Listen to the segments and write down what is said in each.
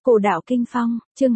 Cổ đạo kinh phong, chương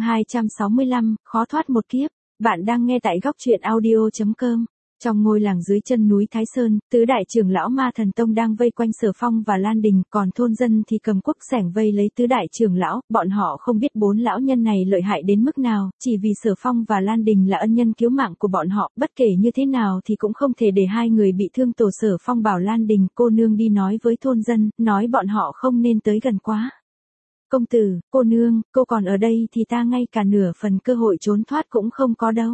265, khó thoát một kiếp. Bạn đang nghe tại góc truyện audio.com. Trong ngôi làng dưới chân núi Thái Sơn, tứ đại trưởng lão Ma Thần Tông đang vây quanh Sở Phong và Lan Đình, còn thôn dân thì cầm cuốc xẻng vây lấy tứ đại trưởng lão. Bọn họ không biết bốn lão nhân này lợi hại đến mức nào, chỉ vì Sở Phong và Lan Đình là ân nhân cứu mạng của bọn họ, bất kể như thế nào thì cũng không thể để hai người bị thương. Tổ Sở Phong bảo Lan Đình, cô nương đi nói với thôn dân, nói bọn họ không nên tới gần quá. Công tử, cô nương, cô còn ở đây thì ta ngay cả nửa phần cơ hội trốn thoát cũng không có đâu.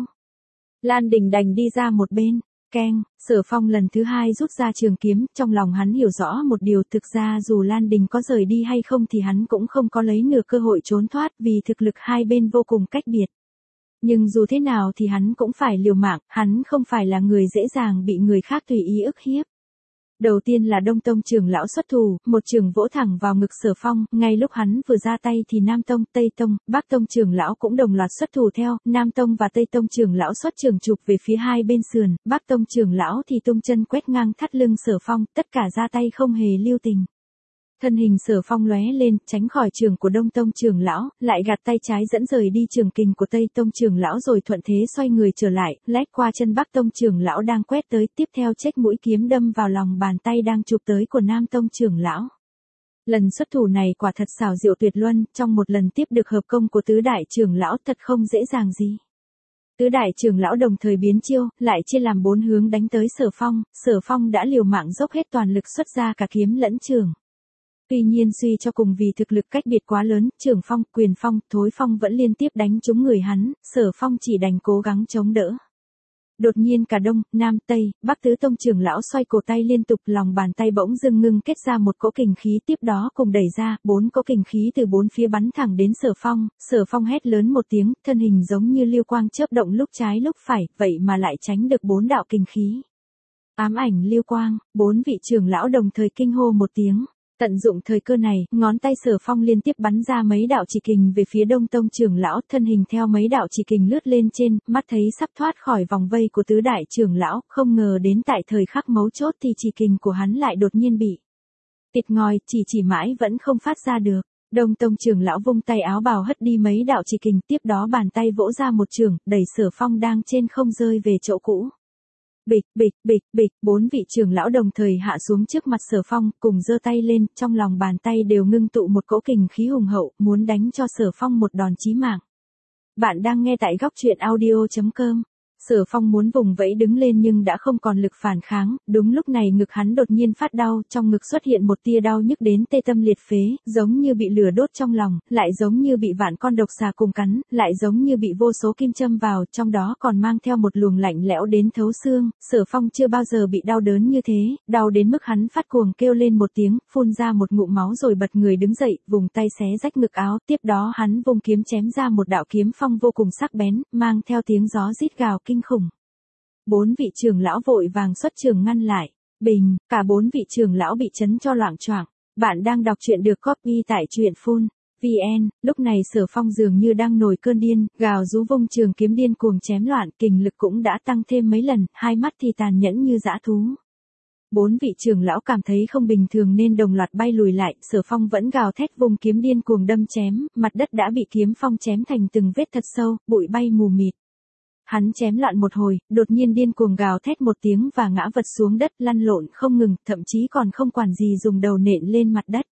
Lan Đình đành đi ra một bên. Keng, Sở Phong lần thứ hai rút ra trường kiếm, trong lòng hắn hiểu rõ một điều, thực ra dù Lan Đình có rời đi hay không thì hắn cũng không có lấy nửa cơ hội trốn thoát, vì thực lực hai bên vô cùng cách biệt. Nhưng dù thế nào thì hắn cũng phải liều mạng, hắn không phải là người dễ dàng bị người khác tùy ý ức hiếp. Đầu tiên là Đông Tông trưởng lão xuất thủ, một trường vỗ thẳng vào ngực Sở Phong, ngay lúc hắn vừa ra tay thì Nam Tông, Tây Tông, Bắc Tông trưởng lão cũng đồng loạt xuất thủ theo, Nam Tông và Tây Tông trưởng lão xuất trường chụp về phía hai bên sườn, Bắc Tông trưởng lão thì tung chân quét ngang thắt lưng Sở Phong, tất cả ra tay không hề lưu tình. Thân hình Sở Phong lóe lên, tránh khỏi trường của Đông Tông trưởng lão, lại gạt tay trái dẫn rời đi trường kình của Tây Tông trưởng lão rồi thuận thế xoay người trở lại, lách qua chân Bắc Tông trưởng lão đang quét tới, tiếp theo chếch mũi kiếm đâm vào lòng bàn tay đang chụp tới của Nam Tông trưởng lão. Lần xuất thủ này quả thật xảo diệu tuyệt luân, trong một lần tiếp được hợp công của tứ đại trưởng lão thật không dễ dàng gì. Tứ đại trưởng lão đồng thời biến chiêu, lại chia làm bốn hướng đánh tới Sở Phong đã liều mạng dốc hết toàn lực xuất ra cả kiếm lẫn trường. Tuy nhiên suy cho cùng vì thực lực cách biệt quá lớn, Trường Phong, Quyền Phong, Thối Phong vẫn liên tiếp đánh trúng người hắn, Sở Phong chỉ đành cố gắng chống đỡ. Đột nhiên cả Đông, Nam, Tây, Bắc tứ tông trưởng lão xoay cổ tay liên tục, lòng bàn tay bỗng dưng ngưng kết ra một cỗ kình khí, tiếp đó cùng đẩy ra, bốn cỗ kình khí từ bốn phía bắn thẳng đến Sở Phong hét lớn một tiếng, thân hình giống như lưu quang chớp động lúc trái lúc phải, vậy mà lại tránh được bốn đạo kình khí. Ám ảnh lưu quang, bốn vị trưởng lão đồng thời kinh hô một tiếng. Tận dụng thời cơ này, ngón tay Sở Phong liên tiếp bắn ra mấy đạo chỉ kình về phía Đông Tông trưởng lão, thân hình theo mấy đạo chỉ kình lướt lên trên, mắt thấy sắp thoát khỏi vòng vây của tứ đại trưởng lão, không ngờ đến tại thời khắc mấu chốt thì chỉ kình của hắn lại đột nhiên bị tịt ngòi, chỉ mãi vẫn không phát ra được. Đông Tông trưởng lão vung tay áo bào hất đi mấy đạo chỉ kình, tiếp đó bàn tay vỗ ra một chưởng, đẩy Sở Phong đang trên không rơi về chỗ cũ. Bịch, bốn vị trưởng lão đồng thời hạ xuống trước mặt Sở Phong, cùng giơ tay lên, trong lòng bàn tay đều ngưng tụ một cỗ kình khí hùng hậu, muốn đánh cho Sở Phong một đòn chí mạng. Bạn đang nghe tại góc truyện audio.com. Sở Phong muốn vùng vẫy đứng lên nhưng đã không còn lực phản kháng, đúng lúc này ngực hắn đột nhiên phát đau, trong ngực xuất hiện một tia đau nhức đến tê tâm liệt phế, giống như bị lửa đốt trong lòng, lại giống như bị vạn con độc xà cùng cắn, lại giống như bị vô số kim châm vào, trong đó còn mang theo một luồng lạnh lẽo đến thấu xương. Sở Phong chưa bao giờ bị đau đớn như thế, đau đến mức hắn phát cuồng kêu lên một tiếng, phun ra một ngụm máu rồi bật người đứng dậy, vùng tay xé rách ngực áo, tiếp đó hắn vung kiếm chém ra một đạo kiếm phong vô cùng sắc bén, mang theo tiếng gió rít gào kinh khủng. Bốn vị trưởng lão vội vàng xuất trường ngăn lại. Bình, cả bốn vị trưởng lão bị chấn cho loạng choạng. Bạn đang đọc truyện được copy tại truyện.full.vn. Lúc này Sở Phong dường như đang nổi cơn điên, gào rú vung trường kiếm điên cuồng chém loạn, kình lực cũng đã tăng thêm mấy lần, hai mắt thì tàn nhẫn như dã thú. Bốn vị trưởng lão cảm thấy không bình thường nên đồng loạt bay lùi lại, Sở Phong vẫn gào thét vung kiếm điên cuồng đâm chém, mặt đất đã bị kiếm phong chém thành từng vết thật sâu, bụi bay mù mịt. Hắn chém loạn một hồi, đột nhiên điên cuồng gào thét một tiếng và ngã vật xuống đất, lăn lộn không ngừng, thậm chí còn không quản gì dùng đầu nện lên mặt đất.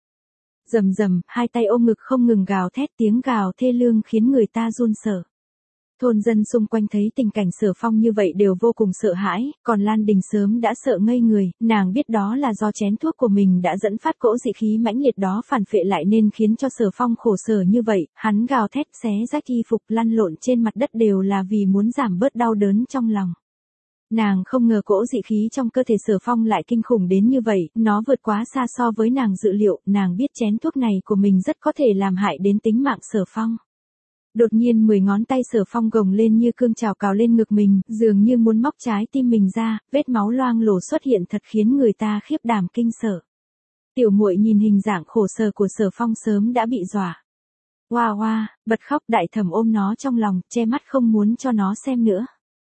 Rầm, hai tay ôm ngực không ngừng gào thét, tiếng gào thê lương khiến người ta run sợ. Thôn dân xung quanh thấy tình cảnh Sở Phong như vậy đều vô cùng sợ hãi, còn Lan Đình sớm đã sợ ngây người, nàng biết đó là do chén thuốc của mình đã dẫn phát cỗ dị khí mãnh liệt đó phản phệ lại nên khiến cho Sở Phong khổ sở như vậy, hắn gào thét xé rách y phục lăn lộn trên mặt đất đều là vì muốn giảm bớt đau đớn trong lòng. Nàng không ngờ cỗ dị khí trong cơ thể Sở Phong lại kinh khủng đến như vậy, nó vượt quá xa so với nàng dự liệu, nàng biết chén thuốc này của mình rất có thể làm hại đến tính mạng Sở Phong. Đột nhiên 10 ngón tay Sở Phong gồng lên như cương chảo cào lên ngực mình, dường như muốn móc trái tim mình ra, vết máu loang lổ xuất hiện thật khiến người ta khiếp đảm kinh sợ. Tiểu muội nhìn hình dạng khổ sở của Sở Phong sớm đã bị dọa. Hoa, bật khóc, đại thẩm ôm nó trong lòng, che mắt không muốn cho nó xem nữa.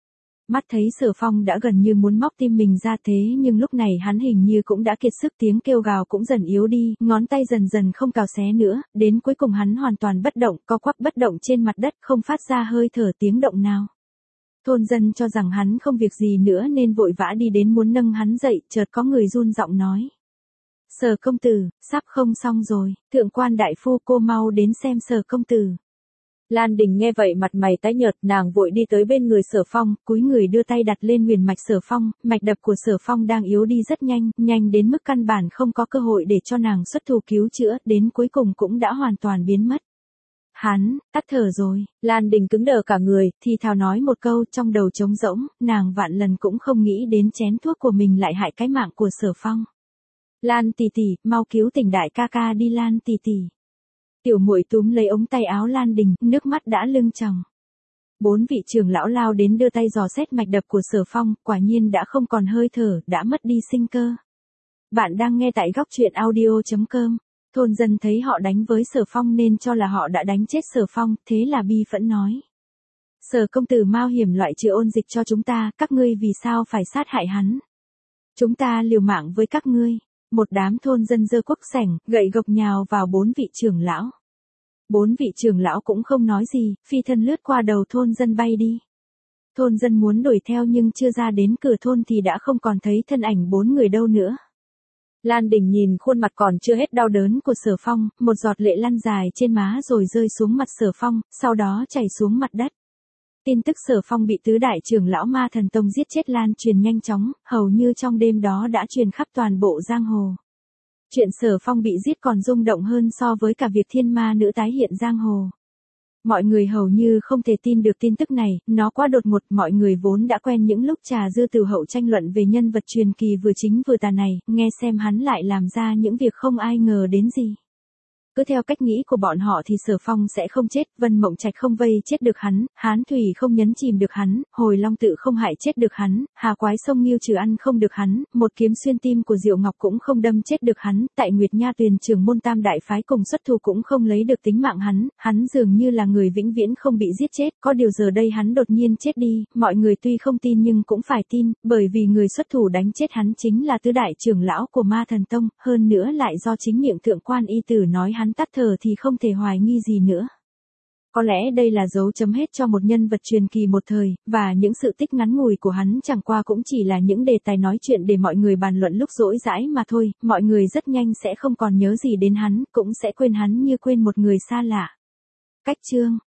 Mắt thấy Sở Phong đã gần như muốn móc tim mình ra thế nhưng lúc này hắn hình như cũng đã kiệt sức, tiếng kêu gào cũng dần yếu đi, ngón tay dần dần không cào xé nữa, đến cuối cùng hắn hoàn toàn bất động, co quắp bất động trên mặt đất, không phát ra hơi thở tiếng động nào. Thôn dân cho rằng hắn không việc gì nữa nên vội vã đi đến muốn nâng hắn dậy, chợt có người run giọng nói. Sở công tử, sắp không xong rồi, thượng quan đại phu cô mau đến xem Sở công tử. Lan Đình nghe vậy mặt mày tái nhợt, nàng vội đi tới bên người Sở Phong, cúi người đưa tay đặt lên huyền mạch Sở Phong, mạch đập của Sở Phong đang yếu đi rất nhanh, nhanh đến mức căn bản không có cơ hội để cho nàng xuất thủ cứu chữa, đến cuối cùng cũng đã hoàn toàn biến mất. Hắn, tắt thở rồi, Lan Đình cứng đờ cả người, thì thào nói một câu trong đầu trống rỗng, nàng vạn lần cũng không nghĩ đến chén thuốc của mình lại hại cái mạng của Sở Phong. Lan tỷ tỷ, mau cứu tỉnh đại ca ca đi Lan tỷ tỷ. Tiểu muội túm lấy ống tay áo Lan Đình, nước mắt đã lưng tròng. 4 vị trưởng lão lao đến đưa tay dò xét mạch đập của Sở Phong, quả nhiên đã không còn hơi thở, đã mất đi sinh cơ. Bạn đang nghe tại góc truyện audio.com. Thôn dân thấy họ đánh với Sở Phong nên cho là họ đã đánh chết Sở Phong, thế là bi phẫn nói. Sở công tử mau hiểm loại trừ ôn dịch cho chúng ta, các ngươi vì sao phải sát hại hắn? Chúng ta liều mạng với các ngươi. Một đám thôn dân giơ cuốc sẻng, gậy gộc nhào vào 4 vị trưởng lão. 4 vị trưởng lão cũng không nói gì, phi thân lướt qua đầu thôn dân bay đi. Thôn dân muốn đuổi theo nhưng chưa ra đến cửa thôn thì đã không còn thấy thân ảnh 4 người đâu nữa. Lan Đình nhìn khuôn mặt còn chưa hết đau đớn của Sở Phong, một giọt lệ lăn dài trên má rồi rơi xuống mặt Sở Phong, sau đó chảy xuống mặt đất. Tin tức Sở Phong bị tứ đại trưởng lão Ma Thần Tông giết chết lan truyền nhanh chóng, hầu như trong đêm đó đã truyền khắp toàn bộ giang hồ. Chuyện Sở Phong bị giết còn rung động hơn so với cả việc thiên ma nữ tái hiện giang hồ. Mọi người hầu như không thể tin được tin tức này, nó quá đột ngột, mọi người vốn đã quen những lúc trà dư tử hậu tranh luận về nhân vật truyền kỳ vừa chính vừa tà này, nghe xem hắn lại làm ra những việc không ai ngờ đến gì. Cứ theo cách nghĩ của bọn họ thì Sở Phong sẽ không chết, Vân Mộng Trạch không vây chết được hắn, Hán Thủy không nhấn chìm được hắn, Hồi Long Tự không hại chết được hắn, Hà Quái Sông Nghiêu trừ ăn không được hắn, một kiếm xuyên tim của Diệu Ngọc cũng không đâm chết được hắn, tại Nguyệt Nha Tuyền trưởng môn Tam đại phái cùng xuất thủ cũng không lấy được tính mạng hắn dường như là người vĩnh viễn không bị giết chết, có điều giờ đây hắn đột nhiên chết đi, mọi người tuy không tin nhưng cũng phải tin, bởi vì người xuất thủ đánh chết hắn chính là tứ đại trưởng lão của Ma Thần Tông, hơn nữa lại do chính miệng thượng quan y tử nói hắn tắt thở thì không thể hoài nghi gì nữa. Có lẽ đây là dấu chấm hết cho một nhân vật truyền kỳ một thời, và những sự tích ngắn ngủi của hắn chẳng qua cũng chỉ là những đề tài nói chuyện để mọi người bàn luận lúc rỗi rãi mà thôi, mọi người rất nhanh sẽ không còn nhớ gì đến hắn, cũng sẽ quên hắn như quên một người xa lạ. Cách chương